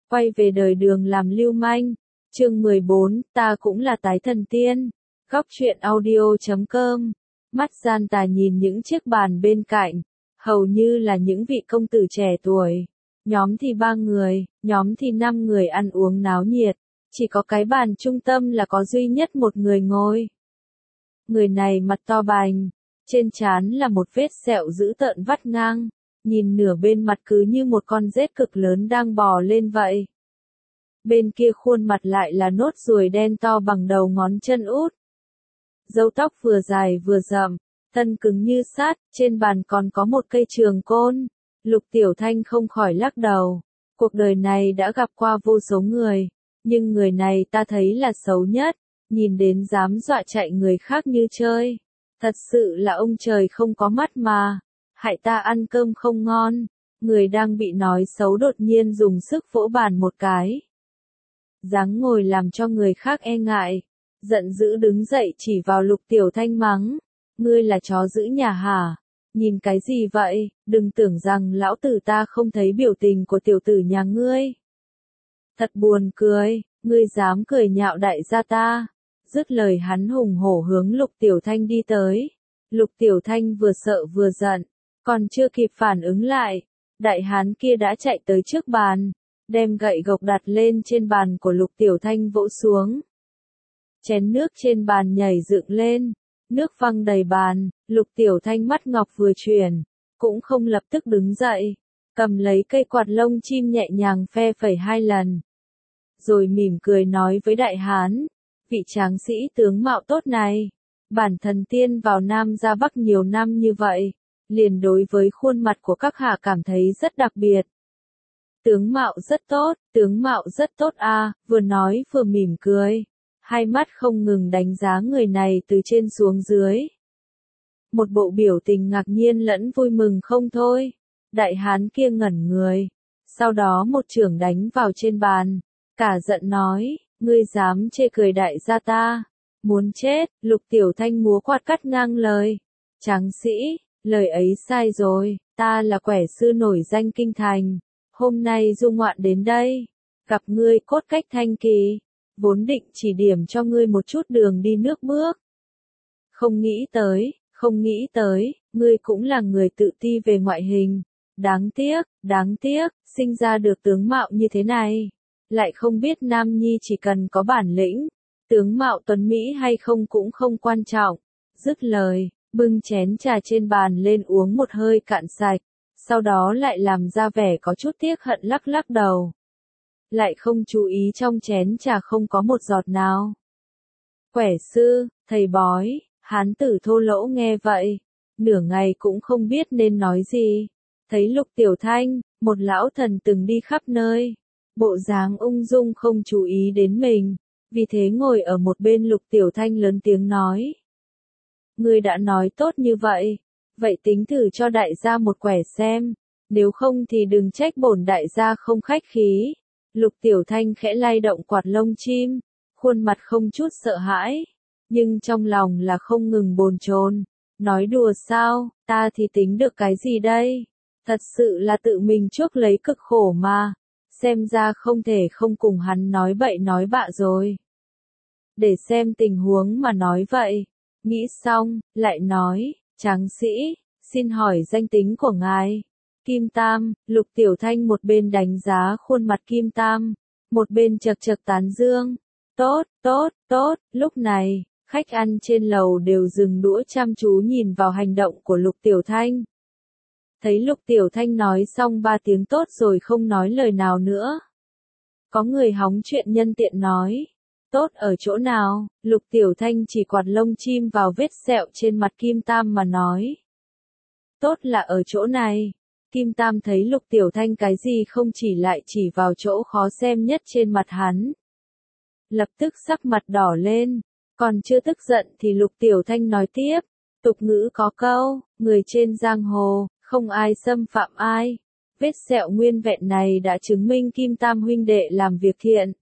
quay về đời đường làm lưu manh. Chương 14, ta cũng là tái thần tiên. Góc truyện audio.com. Mắt gian tà nhìn những chiếc bàn bên cạnh, hầu như là những vị công tử trẻ tuổi. Nhóm thì 3 người, nhóm thì 5 người ăn uống náo nhiệt, chỉ có cái bàn trung tâm là có duy nhất một người ngồi. Người này mặt to bành, trên trán là một vết sẹo dữ tợn vắt ngang, nhìn nửa bên mặt cứ như một con rết cực lớn đang bò lên vậy. Bên kia khuôn mặt lại là nốt ruồi đen to bằng đầu ngón chân út. Râu tóc vừa dài vừa rậm, thân cứng như sắt, trên bàn còn có một cây trường côn. Lục Tiểu Thanh không khỏi lắc đầu. Cuộc đời này đã gặp qua vô số người, nhưng người này ta thấy là xấu nhất, nhìn đến dám dọa chạy người khác như chơi. Thật sự là ông trời không có mắt mà, hại ta ăn cơm không ngon. Người đang bị nói xấu đột nhiên dùng sức vỗ bàn một cái. Dáng ngồi làm cho người khác e ngại, giận dữ đứng dậy chỉ vào Lục Tiểu Thanh mắng. Ngươi là chó giữ nhà hả? Nhìn cái gì vậy? Đừng tưởng rằng lão tử ta không thấy biểu tình của tiểu tử nhà ngươi. Thật buồn cười, ngươi dám cười nhạo đại gia ta. Dứt lời hắn hùng hổ hướng Lục Tiểu Thanh đi tới. Lục Tiểu Thanh vừa sợ vừa giận, còn chưa kịp phản ứng lại, đại hán kia đã chạy tới trước bàn, đem gậy gộc đặt lên trên bàn của Lục Tiểu Thanh vỗ xuống. Chén nước trên bàn nhảy dựng lên, nước văng đầy bàn. Lục Tiểu Thanh mắt ngọc vừa chuyển, cũng không lập tức đứng dậy, cầm lấy cây quạt lông chim nhẹ nhàng phe phẩy 2 lần. Rồi mỉm cười nói với đại hán, vị tráng sĩ tướng mạo tốt này, bản thần tiên vào Nam ra Bắc nhiều năm như vậy, liền đối với khuôn mặt của các hạ cảm thấy rất đặc biệt. Tướng mạo rất tốt a, vừa nói vừa mỉm cười, hai mắt không ngừng đánh giá người này từ trên xuống dưới. Một bộ biểu tình ngạc nhiên lẫn vui mừng không thôi. Đại hán kia ngẩn người, sau đó một chưởng đánh vào trên bàn, cả giận nói, ngươi dám chê cười đại gia ta, muốn chết. Lục Tiểu Thanh múa quạt cắt ngang lời, tráng sĩ, lời ấy sai rồi, ta là quẻ sư nổi danh kinh thành, hôm nay du ngoạn đến đây, gặp ngươi cốt cách thanh kỳ, vốn định chỉ điểm cho ngươi một chút đường đi nước bước. Không nghĩ tới, ngươi cũng là người tự ti về ngoại hình, đáng tiếc, sinh ra được tướng mạo như thế này, lại không biết nam nhi chỉ cần có bản lĩnh, tướng mạo tuấn mỹ hay không cũng không quan trọng. Dứt lời, bưng chén trà trên bàn lên uống một hơi cạn sạch, sau đó lại làm ra vẻ có chút tiếc hận lắc lắc đầu. Lại không chú ý trong chén trà không có một giọt nào. Quẻ sư, thầy bói, hán tử thô lỗ nghe vậy, nửa ngày cũng không biết nên nói gì. Thấy Lục Tiểu Thanh, một lão thần từng đi khắp nơi, bộ dáng ung dung không chú ý đến mình, vì thế ngồi ở một bên Lục Tiểu Thanh lớn tiếng nói. Ngươi đã nói tốt như vậy, vậy tính thử cho đại gia một quẻ xem, nếu không thì đừng trách bổn đại gia không khách khí. Lục Tiểu Thanh khẽ lay động quạt lông chim, khuôn mặt không chút sợ hãi, nhưng trong lòng là không ngừng bồn chồn. Nói đùa sao, ta thì tính được cái gì đây? Thật sự là tự mình chuốc lấy cực khổ mà, xem ra không thể không cùng hắn nói bậy nói bạ rồi. Để xem tình huống mà nói vậy. Nghĩ xong, lại nói, tráng sĩ, xin hỏi danh tính của ngài. Kim Tam. Lục Tiểu Thanh một bên đánh giá khuôn mặt Kim Tam, một bên chật chật tán dương. Tốt. Lúc này, khách ăn trên lầu đều dừng đũa chăm chú nhìn vào hành động của Lục Tiểu Thanh. Thấy Lục Tiểu Thanh nói xong 3 tiếng tốt rồi không nói lời nào nữa. Có người hóng chuyện nhân tiện nói. Tốt ở chỗ nào? Lục Tiểu Thanh chỉ quạt lông chim vào vết sẹo trên mặt Kim Tam mà nói. Tốt là ở chỗ này. Kim Tam thấy Lục Tiểu Thanh cái gì không chỉ lại chỉ vào chỗ khó xem nhất trên mặt hắn. Lập tức sắc mặt đỏ lên, còn chưa tức giận thì Lục Tiểu Thanh nói tiếp, tục ngữ có câu, người trên giang hồ, không ai xâm phạm ai. Vết sẹo nguyên vẹn này đã chứng minh Kim Tam huynh đệ làm việc thiện.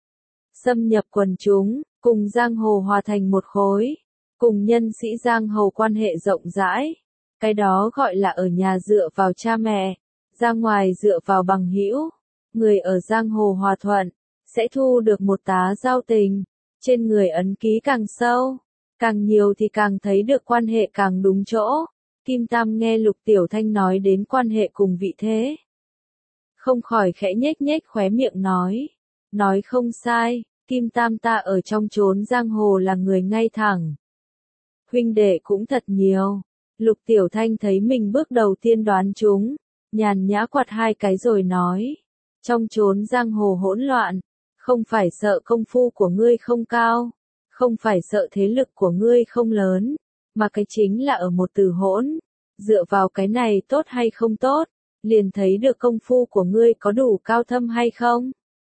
Xâm nhập quần chúng, cùng giang hồ hòa thành một khối, cùng nhân sĩ giang hồ quan hệ rộng rãi. Cái đó gọi là ở nhà dựa vào cha mẹ, ra ngoài dựa vào bằng hữu. người ở giang hồ hòa thuận, sẽ thu được một tá giao tình, trên người ấn ký càng sâu, càng nhiều thì càng thấy được quan hệ càng đúng chỗ. Kim Tam nghe Lục Tiểu Thanh nói đến quan hệ cùng vị thế, không khỏi khẽ nhếch nhếch khóe miệng nói không sai, Kim Tam ta ở trong chốn giang hồ là người ngay thẳng. Huynh đệ cũng thật nhiều. Lục Tiểu Thanh thấy mình bước đầu tiên đoán chúng, nhàn nhã quạt hai cái rồi nói, trong chốn giang hồ hỗn loạn, không phải sợ công phu của ngươi không cao, không phải sợ thế lực của ngươi không lớn, mà cái chính là ở một từ hỗn, dựa vào cái này tốt hay không tốt, liền thấy được công phu của ngươi có đủ cao thâm hay không.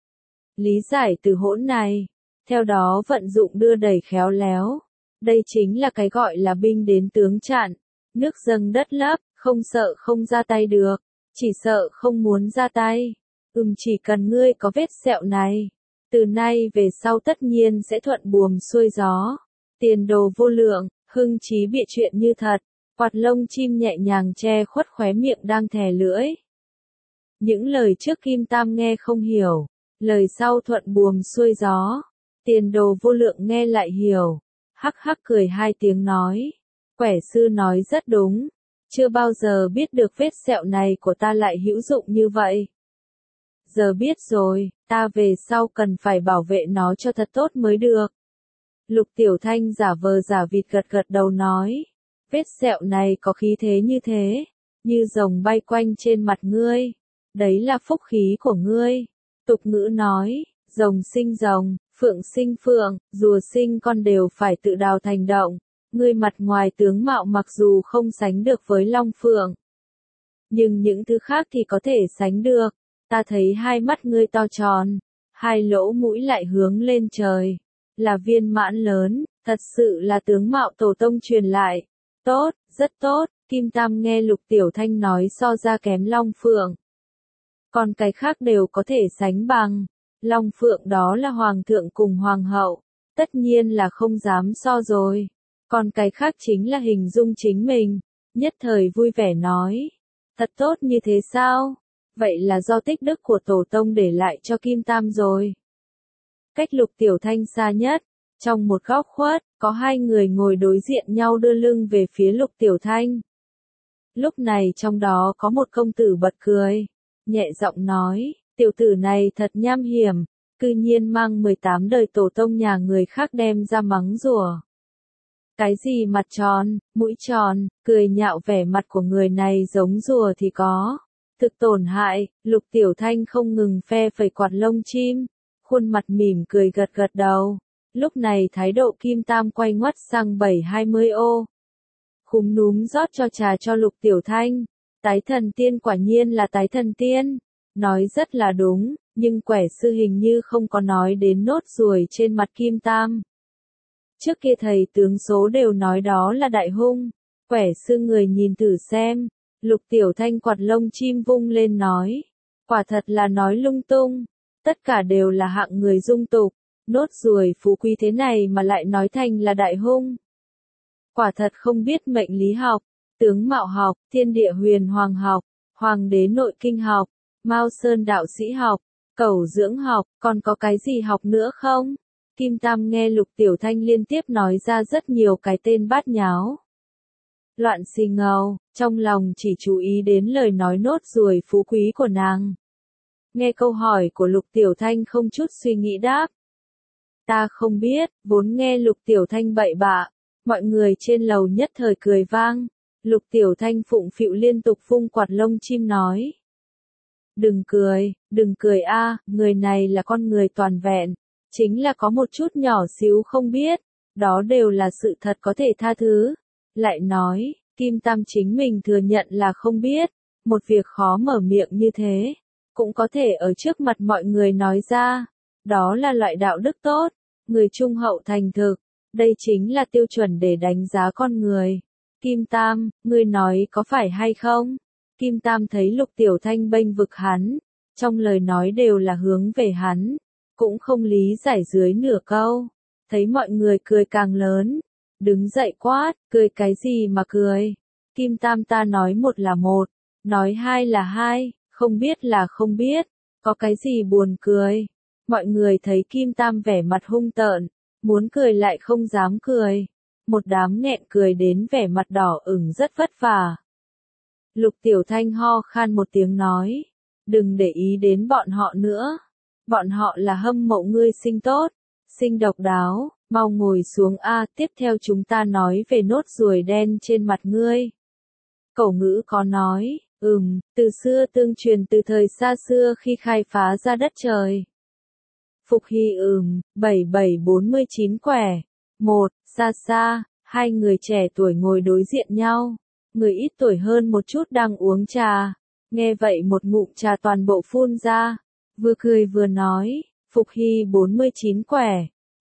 Lý giải từ hỗn này, theo đó vận dụng đưa đẩy khéo léo, đây chính là cái gọi là binh đến tướng chặn, nước dâng đất lấp, không sợ không ra tay được, chỉ sợ không muốn ra tay. Chỉ cần ngươi có vết sẹo này, từ nay về sau tất nhiên sẽ thuận buồm xuôi gió, tiền đồ vô lượng. Hưng Chí bịa chuyện như thật, quạt lông chim nhẹ nhàng che khuất khóe miệng đang thè lưỡi. Những lời trước Kim Tam nghe không hiểu, lời sau thuận buồm xuôi gió, tiền đồ vô lượng nghe lại hiểu, hắc hắc cười hai tiếng nói, quẻ sư nói rất đúng, chưa bao giờ biết được vết sẹo này của ta lại hữu dụng như vậy. Giờ biết rồi, ta về sau cần phải bảo vệ nó cho thật tốt mới được. Lục Tiểu Thanh giả vờ giả vịt gật gật đầu nói, vết sẹo này có khí thế như rồng bay quanh trên mặt ngươi, đấy là phúc khí của ngươi. Tục ngữ nói, rồng sinh rồng, phượng sinh phượng, rùa sinh con đều phải tự đào thành động, ngươi mặt ngoài tướng mạo mặc dù không sánh được với long phượng, nhưng những thứ khác thì có thể sánh được. Ta thấy hai mắt ngươi to tròn, hai lỗ mũi lại hướng lên trời, là viên mãn lớn, thật sự là tướng mạo tổ tông truyền lại. Tốt, rất tốt, Kim Tam nghe Lục Tiểu Thanh nói so ra kém Long Phượng. Còn cái khác đều có thể sánh bằng. Long Phượng đó là hoàng thượng cùng hoàng hậu, tất nhiên là không dám so rồi. Còn cái khác chính là hình dung chính mình, nhất thời vui vẻ nói. Thật tốt như thế sao? Vậy là do tích đức của tổ tông để lại cho Kim Tam rồi. Cách Lục Tiểu Thanh xa nhất, trong một góc khuất, có hai người ngồi đối diện nhau đưa lưng về phía Lục Tiểu Thanh. Lúc này trong đó có một công tử bật cười, nhẹ giọng nói, tiểu tử này thật nham hiểm, cư nhiên mang 18 đời tổ tông nhà người khác đem ra mắng rủa. Cái gì mặt tròn, mũi tròn, cười nhạo vẻ mặt của người này giống rùa thì có. Thực tổn hại, Lục Tiểu Thanh không ngừng phe phẩy quạt lông chim, khuôn mặt mỉm cười gật gật đầu. Lúc này thái độ Kim Tam quay ngoắt sang 720 ô. Khúm núm rót cho trà cho Lục Tiểu Thanh. Tái thần tiên quả nhiên là tái thần tiên. Nói rất là đúng, nhưng quẻ sư hình như không có nói đến nốt ruồi trên mặt Kim Tam. Trước kia thầy tướng số đều nói đó là đại hung. Quẻ sư người nhìn thử xem. Lục Tiểu Thanh quạt lông chim vung lên nói. Quả thật là nói lung tung. Tất cả đều là hạng người dung tục. Nốt ruồi phú quý thế này mà lại nói thành là đại hung. Quả thật không biết mệnh lý học, tướng mạo học, thiên địa huyền hoàng học, hoàng đế nội kinh học, Mao Sơn đạo sĩ học, cẩu dưỡng học, còn có cái gì học nữa không? Kim Tam nghe Lục Tiểu Thanh liên tiếp nói ra rất nhiều cái tên bát nháo. Loạn xì ngầu, trong lòng chỉ chú ý đến lời nói nốt ruồi phú quý của nàng. Nghe câu hỏi của Lục Tiểu Thanh không chút suy nghĩ đáp. Ta không biết, vốn nghe Lục Tiểu Thanh bậy bạ, mọi người trên lầu nhất thời cười vang. Lục Tiểu Thanh phụng phịu liên tục vung quạt lông chim nói. Đừng cười a, người này là con người toàn vẹn, chính là có một chút nhỏ xíu không biết, đó đều là sự thật có thể tha thứ. Lại nói, Kim Tam chính mình thừa nhận là không biết, một việc khó mở miệng như thế, cũng có thể ở trước mặt mọi người nói ra, đó là loại đạo đức tốt, người trung hậu thành thực, đây chính là tiêu chuẩn để đánh giá con người. Kim Tam, ngươi nói có phải hay không? Kim Tam thấy Lục Tiểu Thanh bênh vực hắn, trong lời nói đều là hướng về hắn, cũng không lý giải dưới nửa câu, thấy mọi người cười càng lớn, đứng dậy quát, cười cái gì mà cười? Kim Tam ta nói một là một, nói hai là hai, không biết là không biết, Có cái gì buồn cười? Mọi người thấy Kim Tam vẻ mặt hung tợn, muốn cười lại không dám cười. Một đám nghẹn cười đến vẻ mặt đỏ ửng rất vất vả. Lục Tiểu Thanh ho khan một tiếng nói, đừng để ý đến bọn họ nữa. Bọn họ là hâm mộ ngươi sinh tốt, sinh độc đáo, mau ngồi xuống a. Tiếp theo chúng ta nói về nốt ruồi đen trên mặt ngươi. Cổ ngữ có nói, từ xưa tương truyền từ thời xa xưa khi khai phá ra đất trời. Phục Hy 7749 quẻ. Một, xa xa, hai người trẻ tuổi ngồi đối diện nhau. Người ít tuổi hơn một chút đang uống trà. Nghe vậy một ngụm trà toàn bộ phun ra. Vừa cười vừa nói, Phục Hy 49 quẻ.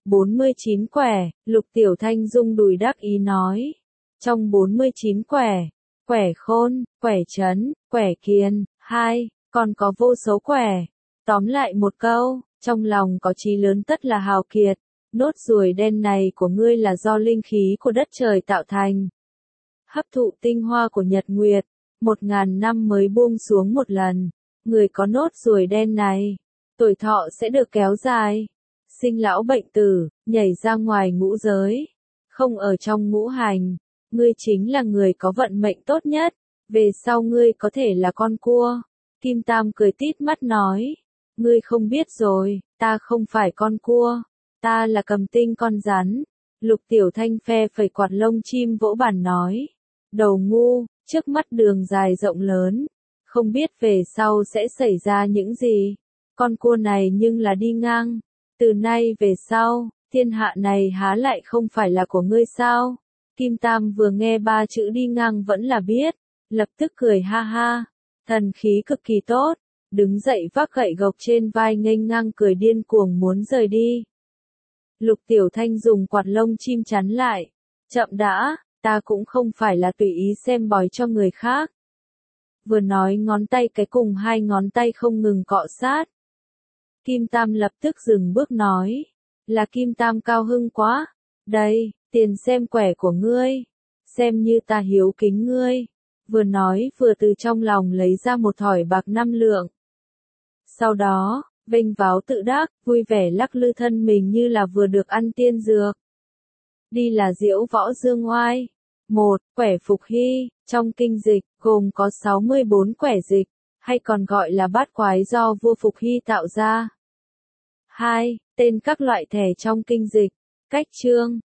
49 quẻ, Lục Tiểu Thanh rung đùi đắc ý nói. Trong 49 quẻ, quẻ khôn, quẻ trấn, quẻ kiên, còn có vô số quẻ. Tóm lại một câu, trong lòng có chí lớn tất là hào kiệt. Nốt ruồi đen này của ngươi là do linh khí của đất trời tạo thành. Hấp thụ tinh hoa của nhật nguyệt, 1000 năm mới buông xuống một lần. Người có nốt ruồi đen này, tuổi thọ sẽ được kéo dài. Sinh lão bệnh tử, nhảy ra ngoài ngũ giới. Không ở trong ngũ hành. Ngươi chính là người có vận mệnh tốt nhất. Về sau ngươi có thể là con cua. Kim Tam cười tít mắt nói. Ngươi không biết rồi, ta không phải con cua. Ta là Cầm Tinh con rắn. Lục Tiểu Thanh phe phẩy quạt lông chim vỗ bàn nói. Đầu ngu, trước mắt đường dài rộng lớn. Không biết về sau sẽ xảy ra những gì. Con cua này nhưng là đi ngang. Từ nay về sau, thiên hạ này há lại không phải là của ngươi sao? Kim Tam vừa nghe ba chữ đi ngang vẫn là biết. Lập tức cười ha ha. Thần khí cực kỳ tốt. Đứng dậy vác gậy gộc trên vai nghênh ngang cười điên cuồng muốn rời đi. Lục Tiểu Thanh dùng quạt lông chim chắn lại. Chậm đã, ta cũng không phải là tùy ý xem bói cho người khác. Vừa nói ngón tay cái cùng hai ngón tay không ngừng cọ sát. Kim Tam lập tức dừng bước nói. Là Kim Tam cao hưng quá. Đây, tiền xem quẻ của ngươi. Xem như ta hiếu kính ngươi. Vừa nói vừa từ trong lòng lấy ra một thỏi bạc 5 lượng. Sau đó, vênh váo tự đắc, vui vẻ lắc lư thân mình như là vừa được ăn tiên dược. Đi là diễu võ dương oai. 1. Quẻ Phục Hy, trong kinh dịch, gồm có 64 quẻ dịch, hay còn gọi là bát quái do vua Phục Hy tạo ra. 2. Tên các loại thẻ trong kinh dịch, cách chương.